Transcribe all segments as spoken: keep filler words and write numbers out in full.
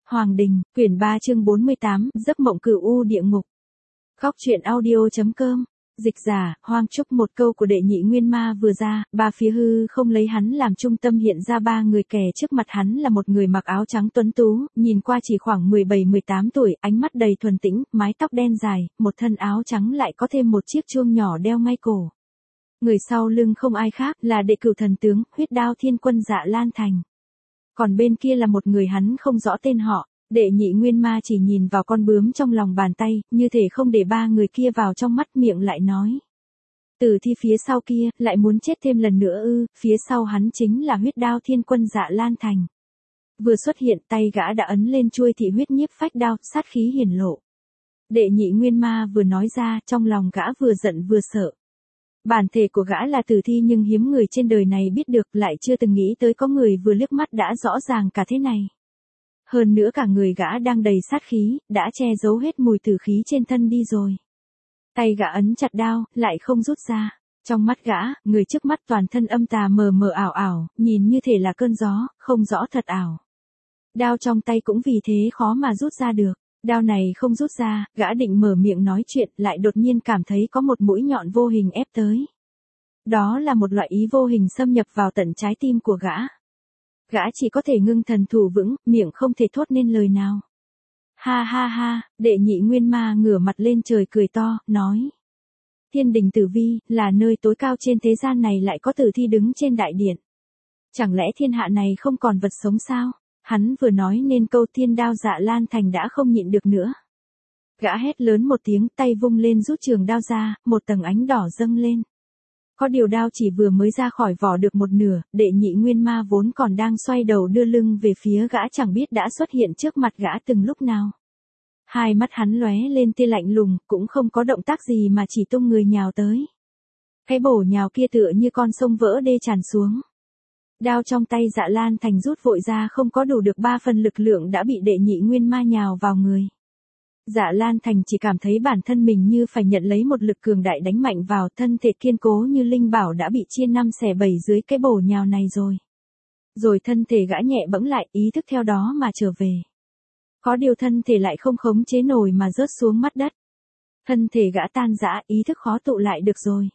Hoàng Đình, quyển ba chương bốn mươi tám, giấc mộng cửu u địa ngục. Góc truyện audio.com, dịch giả, Hoang Trúc. Một câu của đệ nhị nguyên ma vừa ra, ba phía hư không lấy hắn làm trung tâm hiện ra ba người kẻ trước mặt hắn là một người mặc áo trắng tuấn tú, nhìn qua chỉ khoảng mười bảy mười tám tuổi, ánh mắt đầy thuần tĩnh, mái tóc đen dài, một thân áo trắng lại có thêm một chiếc chuông nhỏ đeo ngay cổ. Người sau lưng không ai khác là đệ cửu thần tướng, Huyết Đao Thiên Quân Dạ Lan Thành. Còn bên kia là một người hắn không rõ tên họ, đệ nhị nguyên ma chỉ nhìn vào con bướm trong lòng bàn tay, như thể không để ba người kia vào trong mắt, miệng lại nói. Tử thi phía sau kia, lại muốn chết thêm lần nữa ư? Phía sau hắn chính là Huyết Đao Thiên Quân Dạ Lan Thành. Vừa xuất hiện, tay gã đã ấn lên chuôi thị huyết nhiếp phách đao, sát khí hiển lộ. Đệ nhị nguyên ma vừa nói ra, trong lòng gã vừa giận vừa sợ. Bản thể của gã là tử thi nhưng hiếm người trên đời này biết được, lại chưa từng nghĩ tới có người vừa liếc mắt đã rõ ràng cả thế này. Hơn nữa cả người gã đang đầy sát khí, đã che giấu hết mùi tử khí trên thân đi rồi. Tay gã ấn chặt đao, lại không rút ra. Trong mắt gã, người trước mắt toàn thân âm tà mờ mờ ảo ảo, nhìn như thể là cơn gió, không rõ thật ảo. Đao trong tay cũng vì thế khó mà rút ra được. Đao này không rút ra, gã định mở miệng nói chuyện, lại đột nhiên cảm thấy có một mũi nhọn vô hình ép tới. Đó là một loại ý vô hình xâm nhập vào tận trái tim của gã. Gã chỉ có thể ngưng thần thủ vững, miệng không thể thốt nên lời nào. Ha ha ha, đệ nhị nguyên ma ngửa mặt lên trời cười to, nói. Thiên đình tử vi, là nơi tối cao trên thế gian này lại có tử thi đứng trên đại điện. Chẳng lẽ thiên hạ này không còn vật sống sao? Hắn vừa nói nên câu Thiên Đao Dạ Lan Thành đã không nhịn được nữa. Gã hét lớn một tiếng, tay vung lên rút trường đao ra, một tầng ánh đỏ dâng lên. Có điều đao chỉ vừa mới ra khỏi vỏ được một nửa, đệ nhị nguyên ma vốn còn đang xoay đầu đưa lưng về phía gã chẳng biết đã xuất hiện trước mặt gã từng lúc nào. Hai mắt hắn lóe lên tia lạnh lùng, cũng không có động tác gì mà chỉ tung người nhào tới. Cái bổ nhào kia tựa như con sông vỡ đê tràn xuống. Đao trong tay Dạ Lan Thành rút vội ra không có đủ được ba phần lực lượng đã bị đệ nhị nguyên ma nhào vào người. Dạ Lan Thành chỉ cảm thấy bản thân mình như phải nhận lấy một lực cường đại đánh mạnh vào, thân thể kiên cố như linh bảo đã bị chia năm xẻ bảy dưới cái bổ nhào này rồi. Rồi thân thể gã nhẹ bẫng lại, ý thức theo đó mà trở về. Có điều thân thể lại không khống chế nổi mà rớt xuống mắt đất. Thân thể gã tan rã, ý thức khó tụ lại được rồi.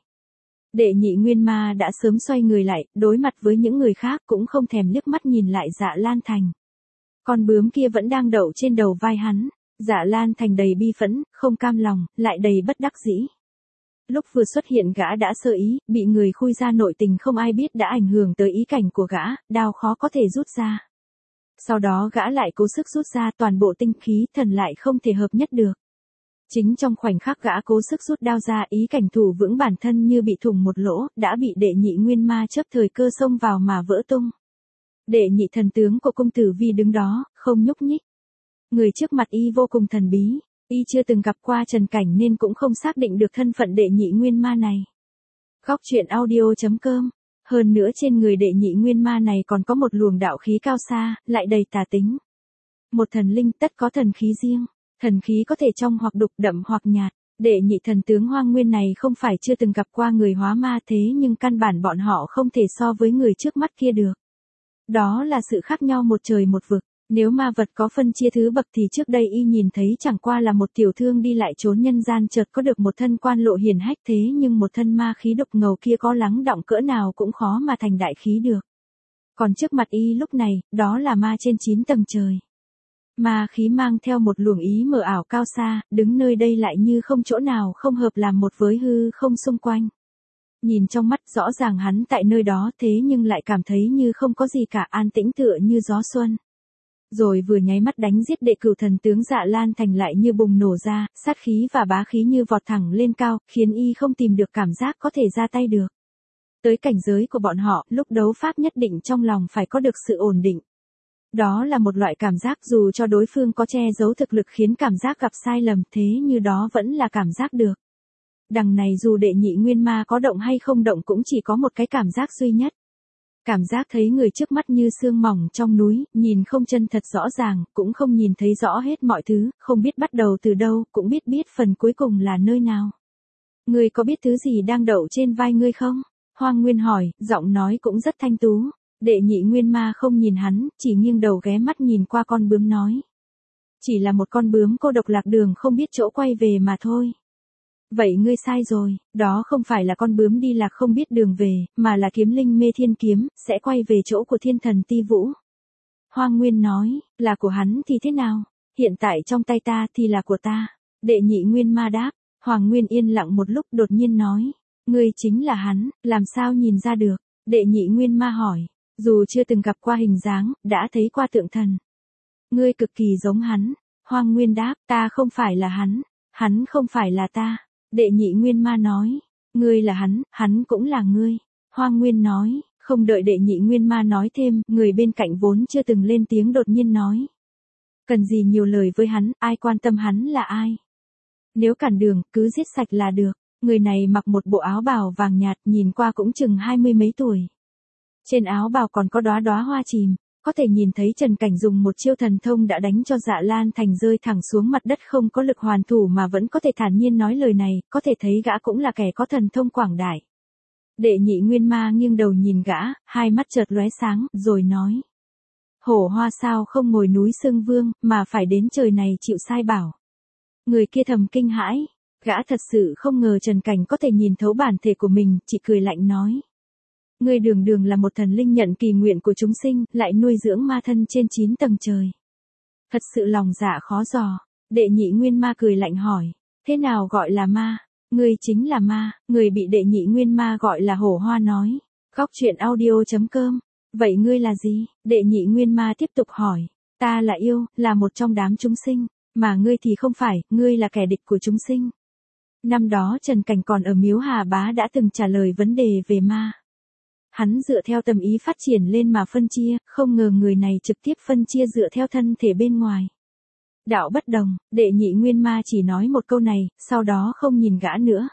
Đệ nhị nguyên ma đã sớm xoay người lại, đối mặt với những người khác cũng không thèm liếc mắt nhìn lại Dạ Lan Thành. Con bướm kia vẫn đang đậu trên đầu vai hắn. Dạ Lan Thành đầy bi phẫn, không cam lòng, lại đầy bất đắc dĩ. Lúc vừa xuất hiện gã đã sơ ý, bị người khui ra nội tình không ai biết đã ảnh hưởng tới ý cảnh của gã, đao khó có thể rút ra. Sau đó gã lại cố sức rút ra, toàn bộ tinh khí thần lại không thể hợp nhất được. Chính trong khoảnh khắc gã cố sức rút đao ra, ý cảnh thủ vững bản thân như bị thủng một lỗ, đã bị đệ nhị nguyên ma chớp thời cơ xông vào mà vỡ tung. Đệ nhị thần tướng của cung tử vi đứng đó, không nhúc nhích. Người trước mặt y vô cùng thần bí, y chưa từng gặp qua trần cảnh nên cũng không xác định được thân phận đệ nhị nguyên ma này. Góc truyện audio.com. Hơn nữa trên người đệ nhị nguyên ma này còn có một luồng đạo khí cao xa, lại đầy tà tính. Một thần linh tất có thần khí riêng. Thần khí có thể trong hoặc đục, đậm hoặc nhạt. Đệ nhị thần tướng Hoang Nguyên này không phải chưa từng gặp qua người hóa ma thế nhưng căn bản bọn họ không thể so với người trước mắt kia được. Đó là sự khác nhau một trời một vực. Nếu ma vật có phân chia thứ bậc thì trước đây y nhìn thấy chẳng qua là một tiểu thương đi lại trốn nhân gian chợt có được một thân quan lộ hiển hách thế nhưng một thân ma khí độc ngầu kia có lắng đọng cỡ nào cũng khó mà thành đại khí được. Còn trước mặt y lúc này, đó là ma trên chín tầng trời. Ma khí mang theo một luồng ý mờ ảo cao xa, đứng nơi đây lại như không chỗ nào không hợp làm một với hư không xung quanh. Nhìn trong mắt rõ ràng hắn tại nơi đó thế nhưng lại cảm thấy như không có gì cả, an tĩnh tựa như gió xuân. Rồi vừa nháy mắt đánh giết đệ cửu thần tướng Dạ Lan Thành lại như bùng nổ ra, sát khí và bá khí như vọt thẳng lên cao, khiến y không tìm được cảm giác có thể ra tay được. Tới cảnh giới của bọn họ, lúc đấu pháp nhất định trong lòng phải có được sự ổn định. Đó là một loại cảm giác dù cho đối phương có che giấu thực lực khiến cảm giác gặp sai lầm thế như đó vẫn là cảm giác được. Đằng này dù đệ nhị nguyên ma có động hay không động cũng chỉ có một cái cảm giác duy nhất. Cảm giác thấy người trước mắt như sương mỏng trong núi, nhìn không chân thật rõ ràng, cũng không nhìn thấy rõ hết mọi thứ, không biết bắt đầu từ đâu, cũng biết biết phần cuối cùng là nơi nào. Ngươi có biết thứ gì đang đậu trên vai ngươi không? Hoang Nguyên hỏi, giọng nói cũng rất thanh tú. Đệ nhị nguyên ma không nhìn hắn, chỉ nghiêng đầu ghé mắt nhìn qua con bướm nói. Chỉ là một con bướm cô độc lạc đường không biết chỗ quay về mà thôi. Vậy ngươi sai rồi, đó không phải là con bướm đi lạc không biết đường về, mà là kiếm linh mê thiên kiếm, sẽ quay về chỗ của thiên thần Ti Vũ. Hoang Nguyên nói, là của hắn thì thế nào? Hiện tại trong tay ta thì là của ta. Đệ nhị nguyên ma đáp, Hoàng Nguyên yên lặng một lúc đột nhiên nói, ngươi chính là hắn, làm sao nhìn ra được? Đệ nhị nguyên ma hỏi, dù chưa từng gặp qua hình dáng, đã thấy qua tượng thần. Ngươi cực kỳ giống hắn. Hoang Nguyên đáp, ta không phải là hắn, hắn không phải là ta. Đệ nhị nguyên ma nói, ngươi là hắn, hắn cũng là ngươi. Hoang Nguyên nói, không đợi đệ nhị nguyên ma nói thêm, người bên cạnh vốn chưa từng lên tiếng đột nhiên nói. Cần gì nhiều lời với hắn, ai quan tâm hắn là ai. Nếu cản đường, cứ giết sạch là được. Người này mặc một bộ áo bào vàng nhạt, nhìn qua cũng chừng hai mươi mấy tuổi. Trên áo bào còn có đóa đóa hoa chìm. Có thể nhìn thấy Trần Cảnh dùng một chiêu thần thông đã đánh cho Dạ Lan Thành rơi thẳng xuống mặt đất không có lực hoàn thủ mà vẫn có thể thản nhiên nói lời này, có thể thấy gã cũng là kẻ có thần thông quảng đại. Đệ nhị nguyên ma nghiêng đầu nhìn gã, hai mắt chợt lóe sáng, rồi nói. Hổ Hoa sao không ngồi núi Sương Vương, mà phải đến trời này chịu sai bảo. Người kia thầm kinh hãi, gã thật sự không ngờ Trần Cảnh có thể nhìn thấu bản thể của mình, chỉ cười lạnh nói. Ngươi đường đường là một thần linh nhận kỳ nguyện của chúng sinh, lại nuôi dưỡng ma thân trên chín tầng trời. Thật sự lòng dạ khó dò. Đệ nhị nguyên ma cười lạnh hỏi, thế nào gọi là ma? Ngươi chính là ma. Người bị đệ nhị nguyên ma gọi là Hổ Hoa nói. Góc truyện audio chấm com. Vậy ngươi là gì? Đệ nhị nguyên ma tiếp tục hỏi. Ta là yêu, là một trong đám chúng sinh. Mà ngươi thì không phải, ngươi là kẻ địch của chúng sinh. Năm đó Trần Cảnh còn ở Miếu Hà Bá đã từng trả lời vấn đề về ma. Hắn dựa theo tâm ý phát triển lên mà phân chia, không ngờ người này trực tiếp phân chia dựa theo thân thể bên ngoài. Đạo bất đồng, đệ nhị nguyên ma chỉ nói một câu này, sau đó không nhìn gã nữa.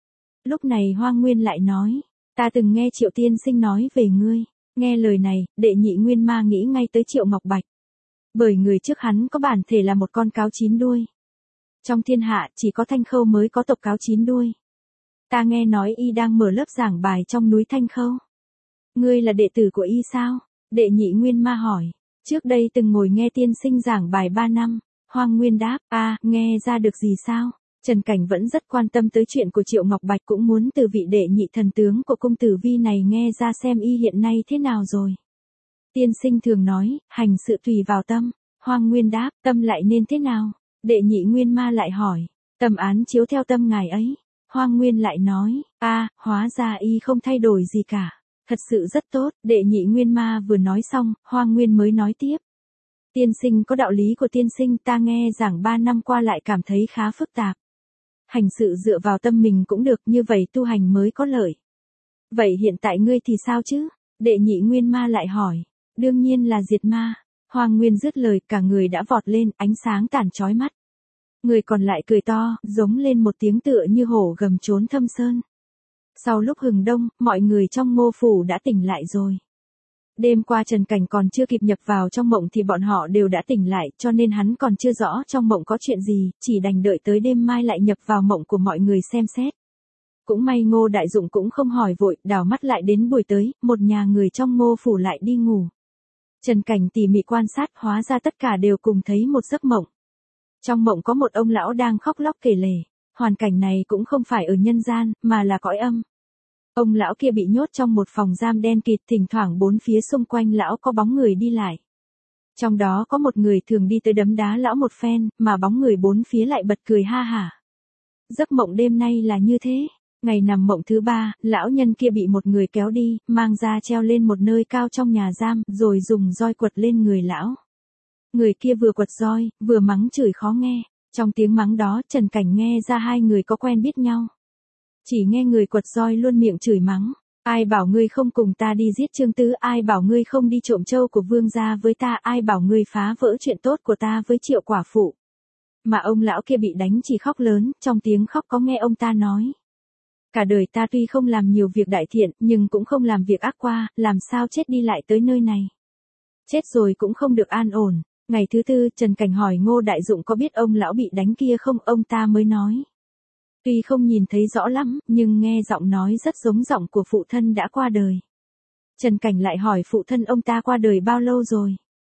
Lúc này Hoang Nguyên lại nói, ta từng nghe Triệu tiên sinh nói về ngươi. Nghe lời này, đệ nhị nguyên ma nghĩ ngay tới Triệu Ngọc Bạch. Bởi người trước hắn có bản thể là một con cáo chín đuôi. Trong thiên hạ chỉ có Thanh Khâu mới có tộc cáo chín đuôi. Ta nghe nói y đang mở lớp giảng bài trong núi Thanh Khâu. Ngươi là đệ tử của y sao? Đệ nhị nguyên ma hỏi. Trước đây từng ngồi nghe tiên sinh giảng bài ba năm. Hoang Nguyên đáp, a à, nghe ra được gì sao? Trần Cảnh vẫn rất quan tâm tới chuyện của Triệu Ngọc Bạch, cũng muốn từ vị đệ nhị thần tướng của cung tử vi này nghe ra xem y hiện nay thế nào rồi. Tiên sinh thường nói, hành sự tùy vào tâm. Hoang Nguyên đáp, tâm lại nên thế nào? Đệ nhị nguyên ma lại hỏi, tâm án chiếu theo tâm ngài ấy. Hoang Nguyên lại nói, a à, hóa ra y không thay đổi gì cả. Thật sự rất tốt. Đệ nhị nguyên ma vừa nói xong, Hoang Nguyên mới nói tiếp. Tiên sinh có đạo lý của tiên sinh, ta nghe giảng ba năm qua lại cảm thấy khá phức tạp. Hành sự dựa vào tâm mình cũng được, như vậy tu hành mới có lợi. Vậy hiện tại ngươi thì sao chứ? Đệ nhị nguyên ma lại hỏi. Đương nhiên là diệt ma. Hoang Nguyên dứt lời, cả người đã vọt lên, ánh sáng tản chói mắt. Người còn lại cười to, giống lên một tiếng tựa như hổ gầm trốn thâm sơn. Sau lúc hừng đông, mọi người trong Ngô Phủ đã tỉnh lại rồi. Đêm qua Trần Cảnh còn chưa kịp nhập vào trong mộng thì bọn họ đều đã tỉnh lại, cho nên hắn còn chưa rõ trong mộng có chuyện gì, chỉ đành đợi tới đêm mai lại nhập vào mộng của mọi người xem xét. Cũng may Ngô Đại Dụng cũng không hỏi vội, đảo mắt lại đến buổi tới, một nhà người trong Ngô Phủ lại đi ngủ. Trần Cảnh tỉ mỉ quan sát, hóa ra tất cả đều cùng thấy một giấc mộng. Trong mộng có một ông lão đang khóc lóc kể lể. Hoàn cảnh này cũng không phải ở nhân gian, mà là cõi âm. Ông lão kia bị nhốt trong một phòng giam đen kịt, thỉnh thoảng bốn phía xung quanh lão có bóng người đi lại. Trong đó có một người thường đi tới đấm đá lão một phen, mà bóng người bốn phía lại bật cười ha hả. Giấc mộng đêm nay là như thế. Ngày nằm mộng thứ ba, lão nhân kia bị một người kéo đi, mang ra treo lên một nơi cao trong nhà giam, rồi dùng roi quật lên người lão. Người kia vừa quật roi, vừa mắng chửi khó nghe. Trong tiếng mắng đó, Trần Cảnh nghe ra hai người có quen biết nhau. Chỉ nghe người quật roi luôn miệng chửi mắng. Ai bảo ngươi không cùng ta đi giết Trương Tứ, ai bảo ngươi không đi trộm trâu của vương gia với ta, ai bảo ngươi phá vỡ chuyện tốt của ta với Triệu quả phụ. Mà ông lão kia bị đánh chỉ khóc lớn, trong tiếng khóc có nghe ông ta nói. Cả đời ta tuy không làm nhiều việc đại thiện, nhưng cũng không làm việc ác qua, làm sao chết đi lại tới nơi này. Chết rồi cũng không được an ổn. Ngày thứ tư, Trần Cảnh hỏi Ngô Đại Dụng có biết ông lão bị đánh kia không, ông ta mới nói. Tuy không nhìn thấy rõ lắm, nhưng nghe giọng nói rất giống giọng của phụ thân đã qua đời. Trần Cảnh lại hỏi phụ thân ông ta qua đời bao lâu rồi.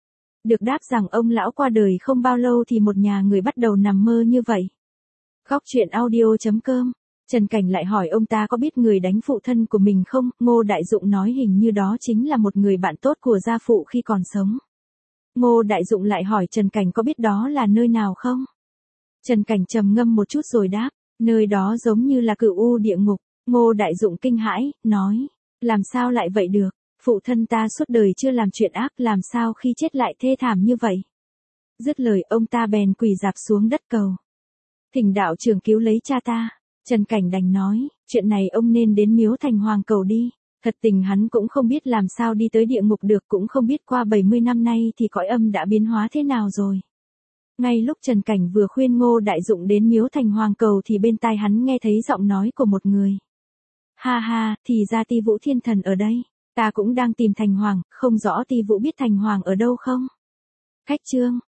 Được đáp rằng ông lão qua đời không bao lâu thì một nhà người bắt đầu nằm mơ như vậy. Góc truyện audio.com. Trần Cảnh lại hỏi ông ta có biết người đánh phụ thân của mình không, Ngô Đại Dụng nói hình như đó chính là một người bạn tốt của gia phụ khi còn sống. Ngô Đại Dụng lại hỏi Trần Cảnh có biết đó là nơi nào không? Trần Cảnh trầm ngâm một chút rồi đáp, nơi đó giống như là cửu u địa ngục. Ngô Đại Dụng kinh hãi, nói, làm sao lại vậy được, phụ thân ta suốt đời chưa làm chuyện ác, làm sao khi chết lại thê thảm như vậy? Dứt lời ông ta bèn quỳ rạp xuống đất cầu. Thỉnh đạo trưởng cứu lấy cha ta. Trần Cảnh đành nói, chuyện này ông nên đến Miếu Thành Hoàng cầu đi. Thật tình hắn cũng không biết làm sao đi tới địa ngục được, cũng không biết qua bảy mươi năm nay thì cõi âm đã biến hóa thế nào rồi. Ngay lúc Trần Cảnh vừa khuyên Ngô Đại Dụng đến Miếu Thành Hoàng cầu thì bên tai hắn nghe thấy giọng nói của một người. Ha ha, thì ra Ti Vũ Thiên Thần ở đây. Ta cũng đang tìm Thành Hoàng, không rõ Ti Vũ biết Thành Hoàng ở đâu không? Khách chương.